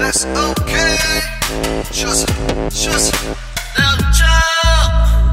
that's okay. Just now jump.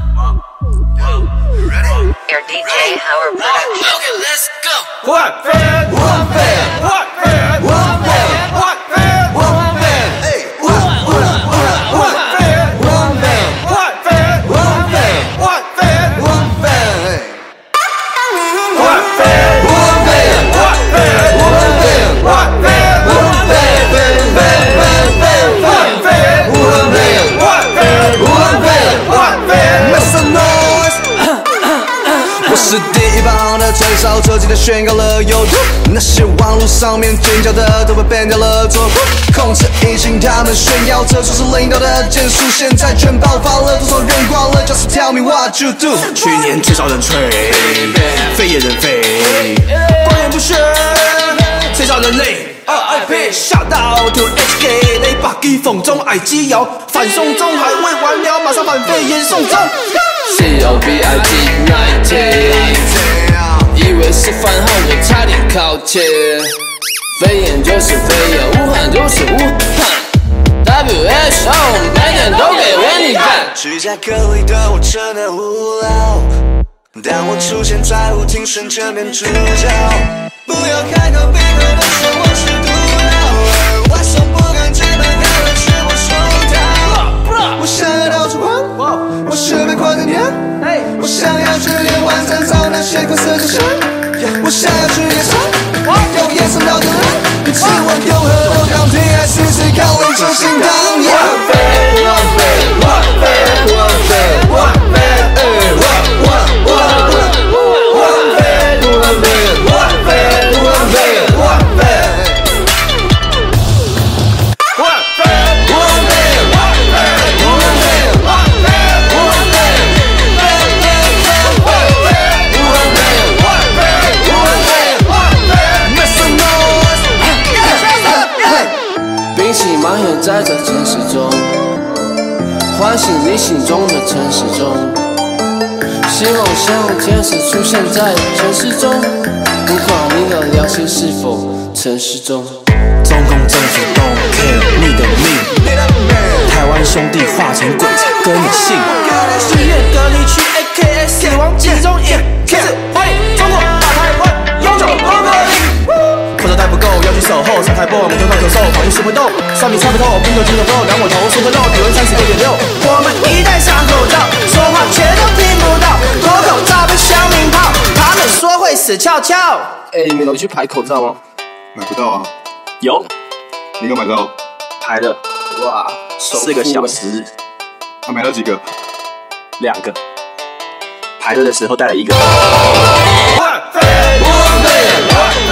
You ready? Your DJ Howard Production. Okay, let's go. One fan, one fan, one fan, one fan, one fan, one fan. Hey, one fan, one fan, one fan, one fan, one fan, one fan, one fan. One fan, one fan, one fan, one fan, one fan, one fan, one fan, one fan, one fan, one fan, one fan. Make some noise. 我是第一棒的吹哨者，今天宣告了有毒。那些网络上面尖叫的都被 ban 掉了做控制疫情，他们炫耀着说是领导的建树，现在全爆发了，多少人挂了 ？Just tell me what you do。去年至少人吹，非也人非，光言不炫，谁少人类。RIP shout out to HK， 雷把机风中爱基谣，反送中还未完了，马上反肺炎送中。COVID-19，以为是饭后我差点靠前，肺炎就是肺炎，武汉就是武汉 ，WHO 每年都给我你看。居家隔离的我真的无聊，当我出现在舞厅，瞬间变主角。不要开口闭口都说我是毒药，晚上不敢进门，还会吃我手套。我想要到处逛，我是被狂的年，我想要去连晚餐找那些快色的神，我想要去夜场，有夜场到的人，你请问永和我钢铁还是谁靠我就心荡漾。蔓延在这城市中，唤醒你心中的城市中，希望像天使出现在城市中，不管你的良心是否城市中。中共政府 don't care 你的命，台湾兄弟化成鬼才跟你姓。医院隔离区 AKA 死亡集中营，开始欢迎中国大台湾永久不隔离。口罩戴不够，要去守候。上台播，每天靠咳嗽，防疫是不动。3米猜不透，冰头金头肉，量我头，说个肉，体温36.6。我们一戴上口罩，说话全都听不到。脱口罩被乡民炮，他们说会死翘翘。你们有去排口罩吗？ 买不到啊。 有， 你有买到？ 排了，哇，4个小时。 他买了几个 ？2个。排队的时候带了1个。